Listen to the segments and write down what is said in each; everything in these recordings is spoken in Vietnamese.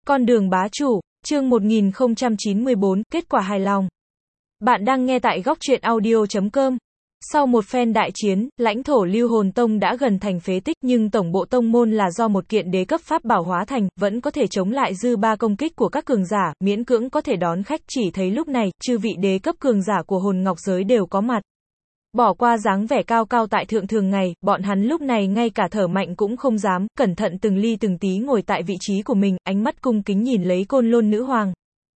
Con đường bá chủ, chương 1094, kết quả hài lòng. Bạn đang nghe tại góc truyện audio.com. Sau một phen đại chiến, lãnh thổ Lưu Hồn Tông đã gần thành phế tích, nhưng tổng bộ tông môn là do một kiện đế cấp pháp bảo hóa thành, vẫn có thể chống lại dư ba công kích của các cường giả, miễn cưỡng có thể đón khách. Chỉ thấy lúc này, chư vị đế cấp cường giả của hồn ngọc giới đều có mặt. Bỏ qua dáng vẻ cao cao tại thượng thường ngày, bọn hắn lúc này ngay cả thở mạnh cũng không dám, cẩn thận từng ly từng tí ngồi tại vị trí của mình, ánh mắt cung kính nhìn lấy Côn Lôn nữ hoàng.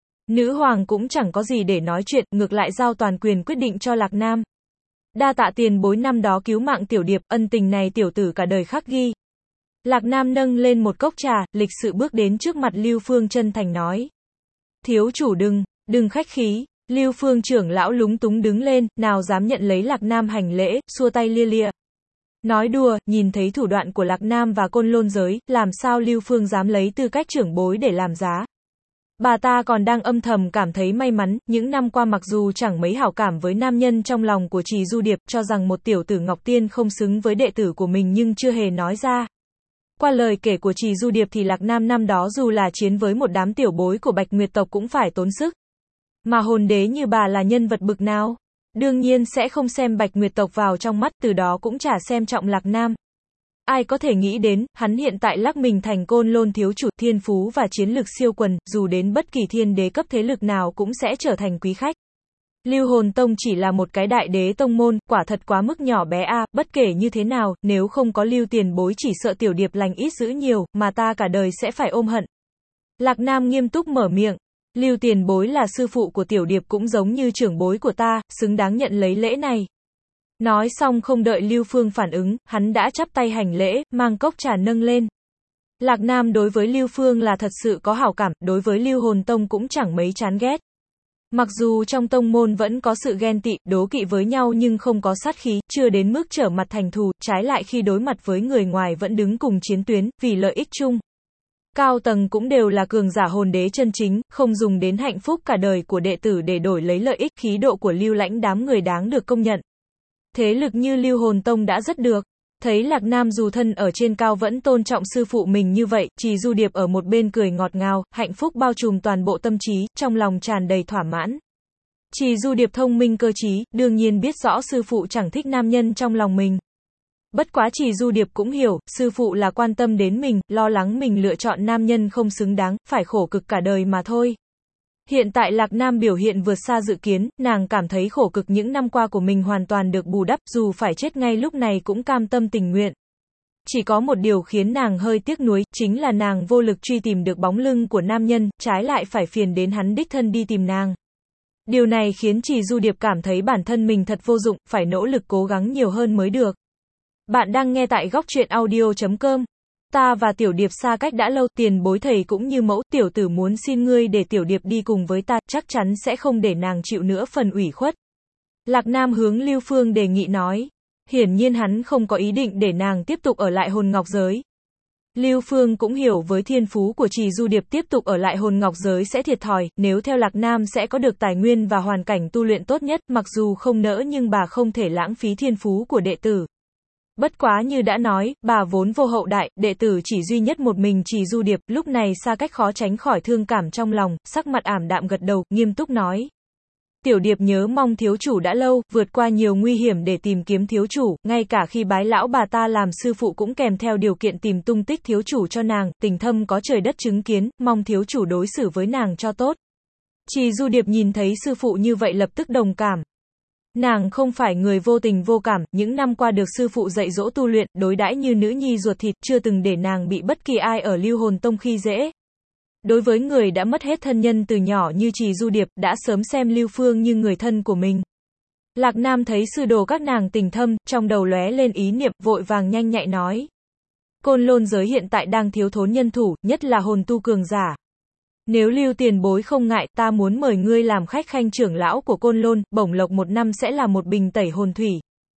Nữ hoàng cũng chẳng có gì để nói chuyện, ngược lại giao toàn quyền quyết định cho Lạc Nam. Đa tạ tiền bối năm đó cứu mạng tiểu điệp, ân tình này tiểu tử cả đời khắc ghi. Lạc Nam nâng lên một cốc trà, lịch sự bước đến trước mặt Lưu Phương chân thành nói. Thiếu chủ đừng khách khí. Lưu Phương trưởng lão lúng túng đứng lên, nào dám nhận lấy Lạc Nam hành lễ, xua tay lia lịa. Nói đùa, nhìn thấy thủ đoạn của Lạc Nam và Côn Lôn giới, làm sao Lưu Phương dám lấy tư cách trưởng bối để làm giá. Bà ta còn đang âm thầm cảm thấy may mắn, những năm qua mặc dù chẳng mấy hảo cảm với nam nhân trong lòng của Trì Du Điệp, cho rằng một tiểu tử Ngọc Tiên không xứng với đệ tử của mình nhưng chưa hề nói ra. Qua lời kể của Trì Du Điệp thì Lạc Nam năm đó dù là chiến với một đám tiểu bối của Bạch Nguyệt tộc cũng phải tốn sức. Mà hồn đế như bà là nhân vật bực nào? Đương nhiên sẽ không xem Bạch Nguyệt tộc vào trong mắt, từ đó cũng chả xem trọng Lạc Nam. Ai có thể nghĩ đến, hắn hiện tại lắc mình thành Côn Lôn thiếu chủ, thiên phú và chiến lực siêu quần, dù đến bất kỳ thiên đế cấp thế lực nào cũng sẽ trở thành quý khách. Lưu Hồn Tông chỉ là một cái đại đế tông môn, quả thật quá mức nhỏ bé a, bất kể như thế nào, nếu không có Lưu tiền bối chỉ sợ tiểu điệp lành ít dữ nhiều, mà ta cả đời sẽ phải ôm hận. Lạc Nam nghiêm túc mở miệng. Lưu tiền bối là sư phụ của tiểu điệp cũng giống như trưởng bối của ta, xứng đáng nhận lấy lễ này. Nói xong không đợi Lưu Phương phản ứng, hắn đã chắp tay hành lễ, mang cốc trà nâng lên. Lạc Nam đối với Lưu Phương là thật sự có hảo cảm, đối với Lưu Hồn Tông cũng chẳng mấy chán ghét. Mặc dù trong tông môn vẫn có sự ghen tị, đố kỵ với nhau nhưng không có sát khí, chưa đến mức trở mặt thành thù, trái lại khi đối mặt với người ngoài vẫn đứng cùng chiến tuyến, vì lợi ích chung. Cao tầng cũng đều là cường giả hồn đế chân chính, không dùng đến hạnh phúc cả đời của đệ tử để đổi lấy lợi ích, khí độ của Lưu lãnh đám người đáng được công nhận. Thế lực như Lưu Hồn Tông đã rất được. Thấy Lạc Nam dù thân ở trên cao vẫn tôn trọng sư phụ mình như vậy, Trì Du Điệp ở một bên cười ngọt ngào, hạnh phúc bao trùm toàn bộ tâm trí, trong lòng tràn đầy thỏa mãn. Trì Du Điệp thông minh cơ trí, đương nhiên biết rõ sư phụ chẳng thích nam nhân trong lòng mình. Bất quá Trì Du Điệp cũng hiểu, sư phụ là quan tâm đến mình, lo lắng mình lựa chọn nam nhân không xứng đáng, phải khổ cực cả đời mà thôi. Hiện tại Lạc Nam biểu hiện vượt xa dự kiến, nàng cảm thấy khổ cực những năm qua của mình hoàn toàn được bù đắp, dù phải chết ngay lúc này cũng cam tâm tình nguyện. Chỉ có một điều khiến nàng hơi tiếc nuối, chính là nàng vô lực truy tìm được bóng lưng của nam nhân, trái lại phải phiền đến hắn đích thân đi tìm nàng. Điều này khiến Trì Du Điệp cảm thấy bản thân mình thật vô dụng, phải nỗ lực cố gắng nhiều hơn mới được. Bạn đang nghe tại góc truyện audio.com. Ta và tiểu điệp xa cách đã lâu, tiền bối thầy cũng như mẫu, tiểu tử muốn xin ngươi để tiểu điệp đi cùng với ta, chắc chắn sẽ không để nàng chịu nữa phần ủy khuất. Lạc Nam hướng Lưu Phương đề nghị nói. Hiển nhiên hắn không có ý định để nàng tiếp tục ở lại hồn ngọc giới. Lưu Phương cũng hiểu với thiên phú của Trì Du Điệp tiếp tục ở lại hồn ngọc giới sẽ thiệt thòi, nếu theo Lạc Nam sẽ có được tài nguyên và hoàn cảnh tu luyện tốt nhất, mặc dù không nỡ nhưng bà không thể lãng phí thiên phú của đệ tử. Bất quá như đã nói, bà vốn vô hậu đại, đệ tử chỉ duy nhất một mình Trì Du Điệp, lúc này xa cách khó tránh khỏi thương cảm trong lòng, sắc mặt ảm đạm gật đầu, nghiêm túc nói. Tiểu điệp nhớ mong thiếu chủ đã lâu, vượt qua nhiều nguy hiểm để tìm kiếm thiếu chủ, ngay cả khi bái lão bà ta làm sư phụ cũng kèm theo điều kiện tìm tung tích thiếu chủ cho nàng, tình thâm có trời đất chứng kiến, mong thiếu chủ đối xử với nàng cho tốt. Trì Du Điệp nhìn thấy sư phụ như vậy lập tức đồng cảm. Nàng không phải người vô tình vô cảm, những năm qua được sư phụ dạy dỗ tu luyện, đối đãi như nữ nhi ruột thịt, chưa từng để nàng bị bất kỳ ai ở Lưu Hồn Tông khi dễ. Đối với người đã mất hết thân nhân từ nhỏ như Trì Du Điệp, đã sớm xem Lưu Phương như người thân của mình. Lạc Nam thấy sư đồ các nàng tình thâm, trong đầu lóe lên ý niệm, vội vàng nhanh nhạy nói. Côn Lôn giới hiện tại đang thiếu thốn nhân thủ, nhất là hồn tu cường giả. Nếu Lưu tiền bối không ngại, ta muốn mời ngươi làm khách khanh trưởng lão của Côn Lôn, bổng lộc một năm sẽ là một bình tẩy hồn thủy.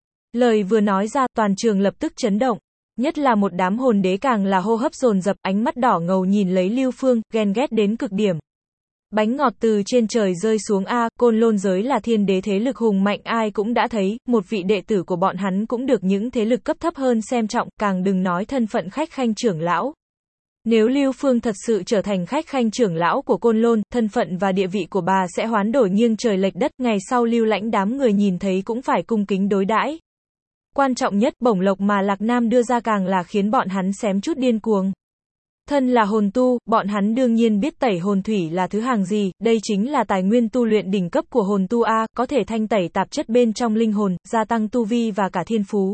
Lời vừa nói ra, toàn trường lập tức chấn động. Nhất là một đám hồn đế càng là hô hấp dồn dập, ánh mắt đỏ ngầu nhìn lấy Lưu Phương, ghen ghét đến cực điểm. Bánh ngọt từ trên trời rơi xuống a, Côn Lôn giới là thiên đế thế lực hùng mạnh ai cũng đã thấy, một vị đệ tử của bọn hắn cũng được những thế lực cấp thấp hơn xem trọng, càng đừng nói thân phận khách khanh trưởng lão. Nếu Lưu Phương thật sự trở thành khách khanh trưởng lão của Côn Lôn, thân phận và địa vị của bà sẽ hoán đổi nghiêng trời lệch đất, ngày sau Lưu Lãnh đám người nhìn thấy cũng phải cung kính đối đãi. Quan trọng nhất, bổng lộc mà Lạc Nam đưa ra càng là khiến bọn hắn xém chút điên cuồng. Thân là hồn tu, bọn hắn đương nhiên biết tẩy hồn thủy là thứ hàng gì, đây chính là tài nguyên tu luyện đỉnh cấp của hồn tu A, có thể thanh tẩy tạp chất bên trong linh hồn, gia tăng tu vi và cả thiên phú.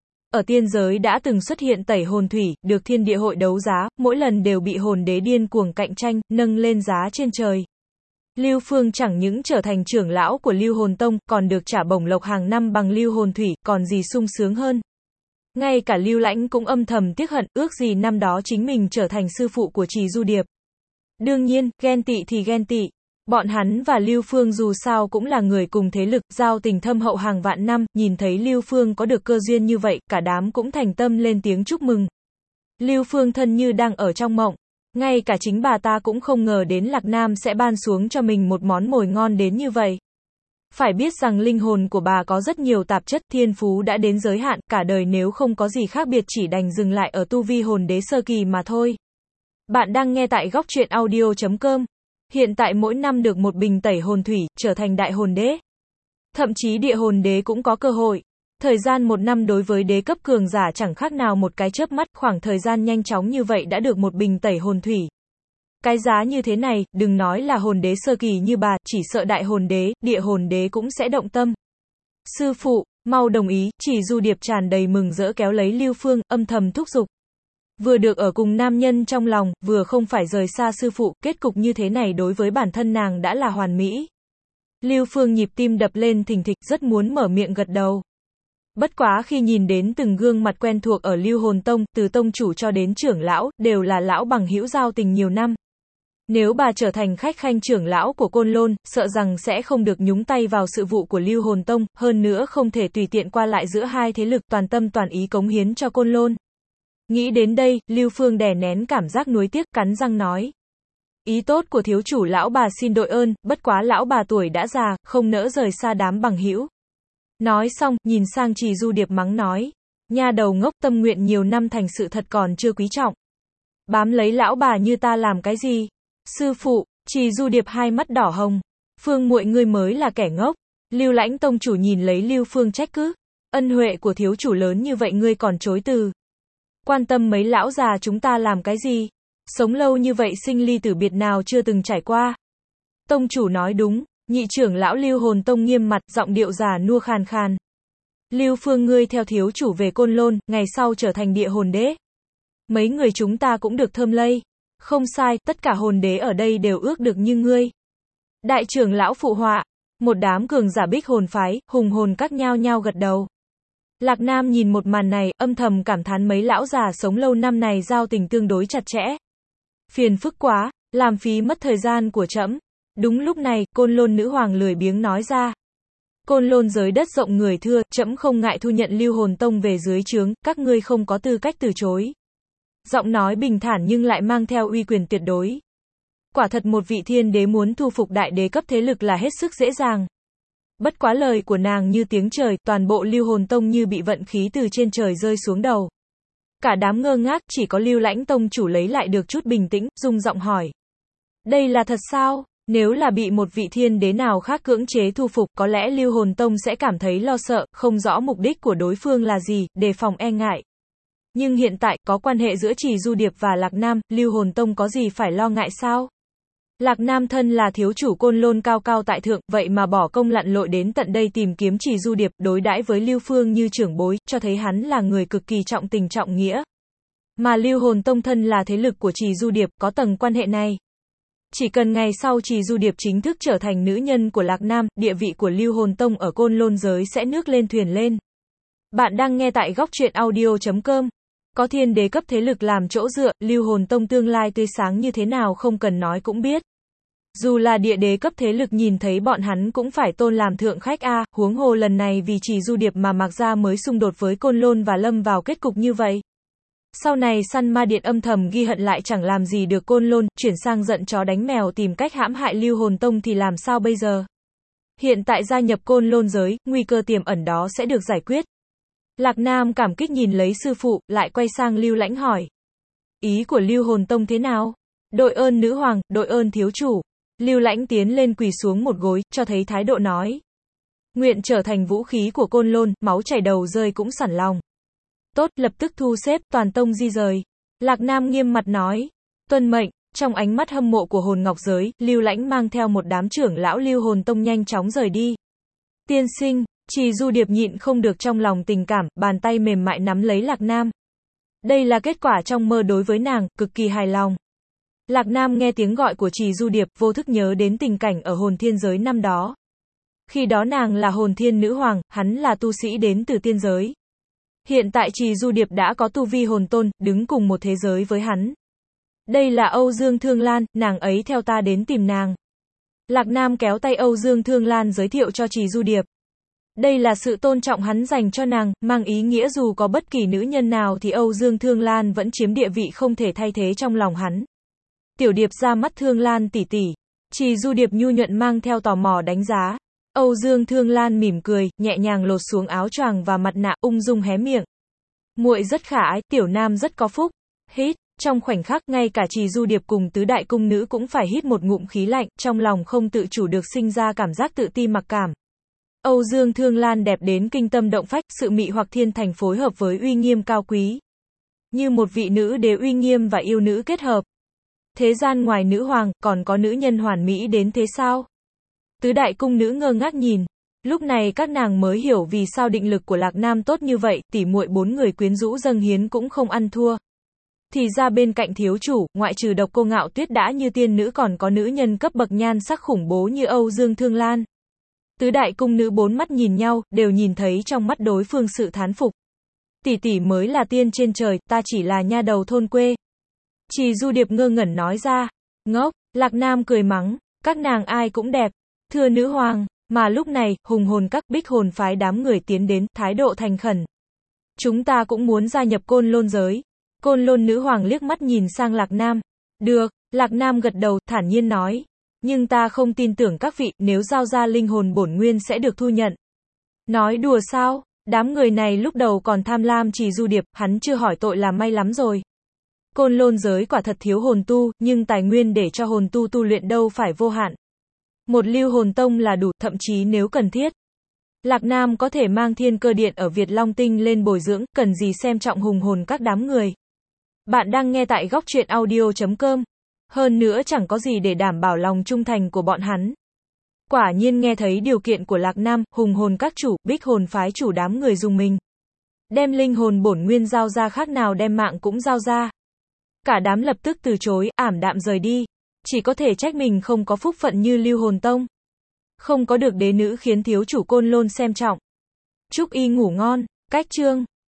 Ở tiên giới đã từng xuất hiện tẩy hồn thủy, được thiên địa hội đấu giá, mỗi lần đều bị hồn đế điên cuồng cạnh tranh, nâng lên giá trên trời. Lưu Phương chẳng những trở thành trưởng lão của Lưu Hồn Tông, còn được trả bổng lộc hàng năm bằng Lưu Hồn Thủy, còn gì sung sướng hơn. Ngay cả Lưu Lãnh cũng âm thầm tiếc hận, ước gì năm đó chính mình trở thành sư phụ của Trì Du Điệp. Đương nhiên, ghen tị thì ghen tị. Bọn hắn và Lưu Phương dù sao cũng là người cùng thế lực, giao tình thâm hậu hàng vạn năm, nhìn thấy Lưu Phương có được cơ duyên như vậy, cả đám cũng thành tâm lên tiếng chúc mừng. Lưu Phương thân như đang ở trong mộng. Ngay cả chính bà ta cũng không ngờ đến Lạc Nam sẽ ban xuống cho mình một món mồi ngon đến như vậy. Phải biết rằng linh hồn của bà có rất nhiều tạp chất, thiên phú đã đến giới hạn, cả đời nếu không có gì khác biệt chỉ đành dừng lại ở tu vi hồn đế sơ kỳ mà thôi. Bạn đang nghe tại góc truyện audio.com. Hiện tại mỗi năm được một bình tẩy hồn thủy, trở thành đại hồn đế. Thậm chí địa hồn đế cũng có cơ hội. Thời gian một năm đối với đế cấp cường giả chẳng khác nào một cái chớp mắt, khoảng thời gian nhanh chóng như vậy đã được một bình tẩy hồn thủy. Cái giá như thế này, đừng nói là hồn đế sơ kỳ như bà, chỉ sợ đại hồn đế, địa hồn đế cũng sẽ động tâm. Sư phụ, mau đồng ý, Trì Du Điệp tràn đầy mừng rỡ kéo lấy Lưu Phương, âm thầm thúc giục. Vừa được ở cùng nam nhân trong lòng, vừa không phải rời xa sư phụ, kết cục như thế này đối với bản thân nàng đã là hoàn mỹ. Lưu Phương nhịp tim đập lên thình thịch, rất muốn mở miệng gật đầu. Bất quá khi nhìn đến từng gương mặt quen thuộc ở Lưu Hồn Tông, từ tông chủ cho đến trưởng lão, đều là lão bằng hữu giao tình nhiều năm. Nếu bà trở thành khách khanh trưởng lão của Côn Lôn, sợ rằng sẽ không được nhúng tay vào sự vụ của Lưu Hồn Tông, hơn nữa không thể tùy tiện qua lại giữa hai thế lực, toàn tâm toàn ý cống hiến cho Côn Lôn. Nghĩ đến đây, Lưu Phương đè nén cảm giác nuối tiếc, cắn răng nói. Ý tốt của thiếu chủ lão bà xin đội ơn, bất quá lão bà tuổi đã già, không nỡ rời xa đám bằng hữu. Nói xong, nhìn sang Trì Du Điệp mắng nói. Nha đầu ngốc, tâm nguyện nhiều năm thành sự thật còn chưa quý trọng. Bám lấy lão bà như ta làm cái gì? Sư phụ, Trì Du Điệp hai mắt đỏ hồng. Phương muội ngươi mới là kẻ ngốc. Lưu Lãnh tông chủ nhìn lấy Lưu Phương trách cứ. Ân huệ của thiếu chủ lớn như vậy ngươi còn chối từ. Quan tâm mấy lão già chúng ta làm cái gì? Sống lâu như vậy sinh ly tử biệt nào chưa từng trải qua. Tông chủ nói đúng, nhị trưởng lão Lưu Hồn Tông nghiêm mặt, giọng điệu già nua khàn khàn. Lưu Phương ngươi theo thiếu chủ về Côn Lôn, ngày sau trở thành địa hồn đế. Mấy người chúng ta cũng được thơm lây. Không sai, tất cả hồn đế ở đây đều ước được như ngươi. Đại trưởng lão phụ họa, một đám cường giả Bích Hồn phái, hùng hồn các nhao nhao gật đầu. Lạc Nam nhìn một màn này, âm thầm cảm thán mấy lão già sống lâu năm này giao tình tương đối chặt chẽ. Phiền phức quá, làm phí mất thời gian của trẫm. Đúng lúc này, Côn Lôn nữ hoàng lười biếng nói ra. Côn Lôn giới đất rộng người thưa, trẫm không ngại thu nhận Lưu Hồn Tông về dưới trướng, các ngươi không có tư cách từ chối. Giọng nói bình thản nhưng lại mang theo uy quyền tuyệt đối. Quả thật một vị thiên đế muốn thu phục đại đế cấp thế lực là hết sức dễ dàng. Bất quá lời của nàng như tiếng trời, toàn bộ Lưu Hồn Tông như bị vận khí từ trên trời rơi xuống đầu. Cả đám ngơ ngác, chỉ có Lưu Lãnh tông chủ lấy lại được chút bình tĩnh, rung giọng hỏi. Đây là thật sao? Nếu là bị một vị thiên đế nào khác cưỡng chế thu phục, có lẽ Lưu Hồn Tông sẽ cảm thấy lo sợ, không rõ mục đích của đối phương là gì, đề phòng e ngại. Nhưng hiện tại, có quan hệ giữa Trì Du Điệp và Lạc Nam, Lưu Hồn Tông có gì phải lo ngại sao? Lạc Nam thân là thiếu chủ Côn Lôn cao cao tại thượng, vậy mà bỏ công lặn lội đến tận đây tìm kiếm Trì Du Điệp, đối đãi với Lưu Phương như trưởng bối, cho thấy hắn là người cực kỳ trọng tình trọng nghĩa. Mà Lưu Hồn Tông thân là thế lực của Trì Du Điệp, có tầng quan hệ này. Chỉ cần ngày sau Trì Du Điệp chính thức trở thành nữ nhân của Lạc Nam, địa vị của Lưu Hồn Tông ở Côn Lôn giới sẽ nước lên thuyền lên. Bạn đang nghe tại góc truyện audio.com. Có thiên đế cấp thế lực làm chỗ dựa, Lưu Hồn Tông tương lai tươi sáng như thế nào không cần nói cũng biết. Dù là địa đế cấp thế lực nhìn thấy bọn hắn cũng phải tôn làm thượng khách a, huống hồ lần này vì Trì Du Điệp mà Mạc Gia mới xung đột với Côn Lôn và lâm vào kết cục như vậy. Sau này Săn Ma Điện âm thầm ghi hận lại chẳng làm gì được Côn Lôn, chuyển sang giận chó đánh mèo tìm cách hãm hại Lưu Hồn Tông thì làm sao bây giờ? Hiện tại gia nhập Côn Lôn giới, nguy cơ tiềm ẩn đó sẽ được giải quyết. Lạc Nam cảm kích nhìn lấy sư phụ, lại quay sang Lưu Lãnh hỏi. Ý của Lưu Hồn Tông thế nào? Đội ơn nữ hoàng, đội ơn thiếu chủ. Lưu Lãnh tiến lên quỳ xuống một gối, cho thấy thái độ nói. Nguyện trở thành vũ khí của Côn Lôn, máu chảy đầu rơi cũng sẵn lòng. Tốt, lập tức thu xếp, toàn tông di rời. Lạc Nam nghiêm mặt nói. Tuân mệnh. Trong ánh mắt hâm mộ của hồn ngọc giới, Lưu Lãnh mang theo một đám trưởng lão Lưu Hồn Tông nhanh chóng rời đi. Tiên sinh, Trì Du Điệp nhịn không được trong lòng tình cảm, bàn tay mềm mại nắm lấy Lạc Nam. Đây là kết quả trong mơ đối với nàng, cực kỳ hài lòng. Lạc Nam nghe tiếng gọi của Trì Du Điệp, vô thức nhớ đến tình cảnh ở hồn thiên giới năm đó. Khi đó nàng là hồn thiên nữ hoàng, hắn là tu sĩ đến từ tiên giới. Hiện tại Trì Du Điệp đã có tu vi hồn tôn, đứng cùng một thế giới với hắn. Đây là Âu Dương Thương Lan, nàng ấy theo ta đến tìm nàng. Lạc Nam kéo tay Âu Dương Thương Lan giới thiệu cho Trì Du Điệp. Đây là sự tôn trọng hắn dành cho nàng, mang ý nghĩa dù có bất kỳ nữ nhân nào thì Âu Dương Thương Lan vẫn chiếm địa vị không thể thay thế trong lòng hắn. Tiểu Điệp ra mắt Thương Lan tỷ tỷ. Trì Du Điệp nhu nhuận mang theo tò mò đánh giá. Âu Dương Thương Lan mỉm cười, nhẹ nhàng lột xuống áo choàng và mặt nạ, ung dung hé miệng. Muội rất khả ái, tiểu nam rất có phúc. Hít. Trong khoảnh khắc, ngay cả Trì Du Điệp cùng tứ đại cung nữ cũng phải hít một ngụm khí lạnh, trong lòng không tự chủ được sinh ra cảm giác tự ti mặc cảm. Âu Dương Thương Lan đẹp đến kinh tâm động phách, sự mị hoặc thiên thành phối hợp với uy nghiêm cao quý. Như một vị nữ đế uy nghiêm và yêu nữ kết hợp. Thế gian ngoài nữ hoàng, còn có nữ nhân hoàn mỹ đến thế sao? Tứ đại cung nữ ngơ ngác nhìn. Lúc này các nàng mới hiểu vì sao định lực của Lạc Nam tốt như vậy, tỉ muội bốn người quyến rũ dâng hiến cũng không ăn thua. Thì ra bên cạnh thiếu chủ, ngoại trừ Độc Cô Ngạo Tuyết đã như tiên nữ còn có nữ nhân cấp bậc nhan sắc khủng bố như Âu Dương Thương Lan. Tứ đại cung nữ bốn mắt nhìn nhau, đều nhìn thấy trong mắt đối phương sự thán phục. Tỷ tỷ mới là tiên trên trời, ta chỉ là nha đầu thôn quê. Trì Du Điệp ngơ ngẩn nói ra. Ngốc, Lạc Nam cười mắng, các nàng ai cũng đẹp. Thưa nữ hoàng, mà lúc này, hùng hồn các bích hồn phái đám người tiến đến, thái độ thành khẩn. Chúng ta cũng muốn gia nhập Côn Lôn giới. Côn Lôn nữ hoàng liếc mắt nhìn sang Lạc Nam. Được, Lạc Nam gật đầu, thản nhiên nói. Nhưng ta không tin tưởng các vị, nếu giao ra linh hồn bổn nguyên sẽ được thu nhận. Nói đùa sao? Đám người này lúc đầu còn tham lam Trì Du Điệp, hắn chưa hỏi tội là may lắm rồi. Côn Lôn giới quả thật thiếu hồn tu, nhưng tài nguyên để cho hồn tu tu luyện đâu phải vô hạn. Một Lưu Hồn Tông là đủ, thậm chí nếu cần thiết. Lạc Nam có thể mang Thiên Cơ Điện ở Việt Long Tinh lên bồi dưỡng, cần gì xem trọng hùng hồn các đám người. Bạn đang nghe tại góc truyện audio.com. Hơn nữa chẳng có gì để đảm bảo lòng trung thành của bọn hắn. Quả nhiên nghe thấy điều kiện của Lạc Nam, hùng hồn các chủ, bích hồn phái chủ đám người dùng mình. Đem linh hồn bổn nguyên giao ra khác nào đem mạng cũng giao ra. Cả đám lập tức từ chối, ảm đạm rời đi. Chỉ có thể trách mình không có phúc phận như Lưu Hồn Tông. Không có được đế nữ khiến thiếu chủ Côn Lôn xem trọng. Chúc y ngủ ngon. Cách chương.